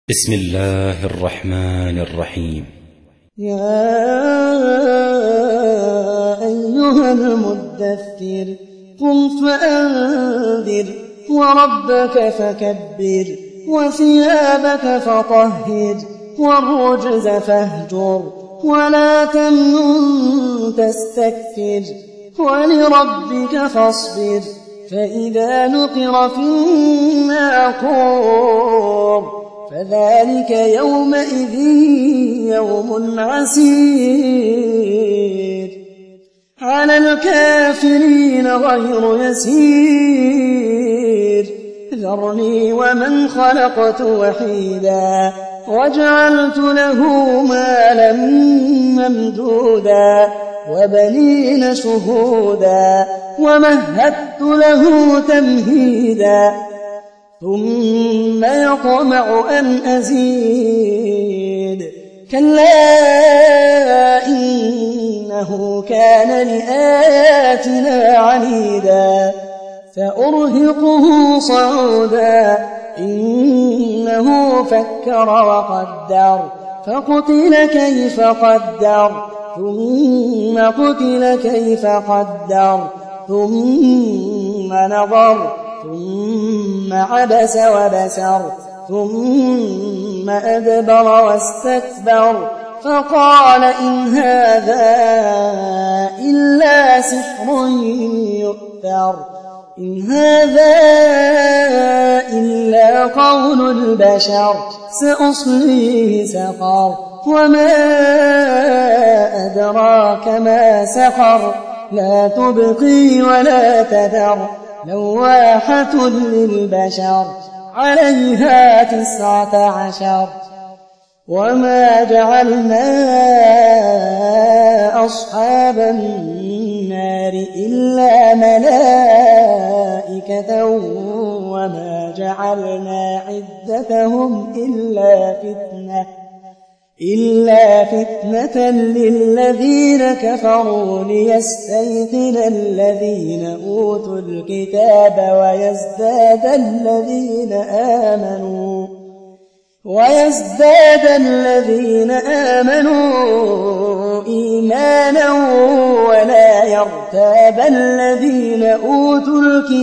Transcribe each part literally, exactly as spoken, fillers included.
بسم الله الرحمن الرحيم. يا أيها المدثر قم فأنذر وربك فكبر وثيابك فطهر والرجز فاهجر ولا تمنن تستكثر ولربك فاصبر فإذا نقر في الناقور فذلك يومئذ يوم عسير على الكافرين غير يسير ذرني ومن خلقت وحيدا وجعلت له مالا ممدودا وبنين شهودا ومهدت له تمهيدا ثم يطمع أن أزيد كلا إنه كان لآياتنا عنيدا سأرهقه صعودا إنه فكر وقدر فقتل كيف قدر ثم قتل كيف قدر ثم نظر ثم عبس وبسر ثم أدبر واستكبر فقال إن هذا إلا سحر يؤثر إن هذا إلا قول البشر سأصليه سقر وما أدراك ما سقر لا تبقي ولا تذر لواحة للبشر عليها تسعة عشر وما جعلنا أصحاب النار إلا ملائكة وما جعلنا عدتهم إلا فتنة إلا فتنة للذين كفروا ليستيقن الذين أوتوا الكتاب ويزداد الذين آمنوا ويزداد الذين آمنوا إيمانا ولا يرتاب الذين أوتوا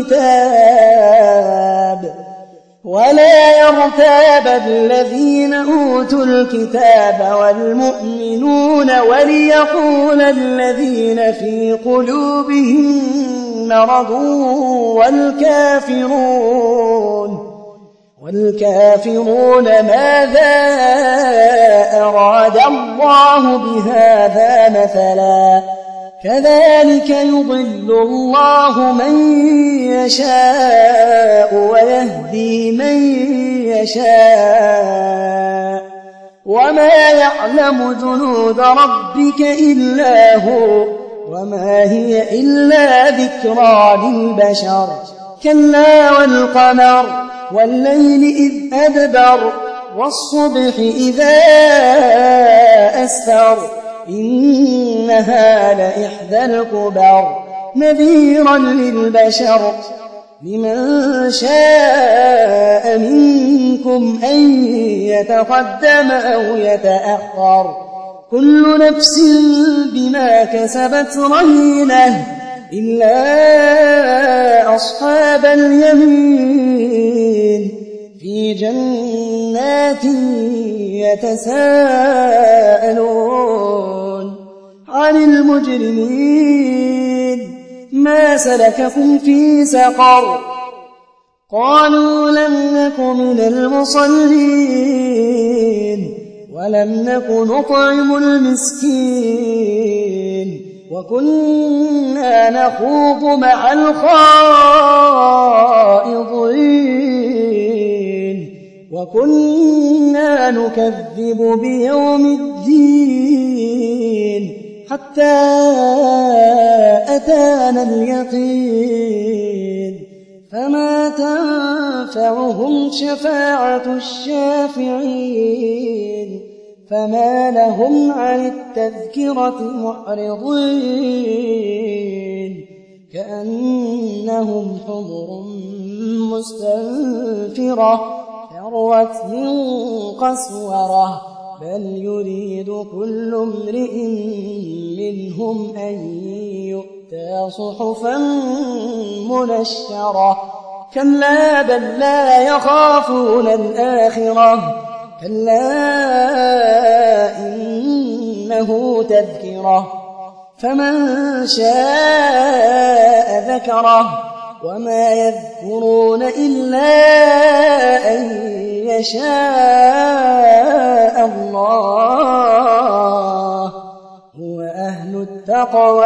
الكتاب ولا يرتاب الذين أوتوا الكتاب والمؤمنون وليقول الذين في قلوبهم مرض والكافرون والكافرون ماذا أراد الله بهذا مثلا كذلك يضل الله من يشاء ويهدي من يشاء وما يعلم جنود ربك إلا هو وما هي إلا ذكرى للبشر كلا والقمر والليل إذ أدبر والصبح إذا أسفر إنها لإحدى الكبر نذيرا للبشر لمن شاء منكم أن يتقدم أو يتأخر كل نفس بما كسبت رهينة إلا أصحاب اليمين في جنات يتساءلون عن المجرمين ما سلككم في سقر قالوا لم نك من المصلين ولم نك نطعم المسكين وكنا نخوض مع الخائضين وكنا نكذب بيوم الدين حتى أتانا اليقين فما تنفعهم شفاعة الشافعين فما لهم عن التذكرة معرضين كأنهم حمر مستنفرة فرت من قسورة بل يريد كل امرئ منهم أن يؤتى صحفا منشرة كلا بل لا يخافون الآخرة كلا إنه تذكرة فمن شاء ذكره وما يذكرون إلا أن يشاء الله هو أهل التقوى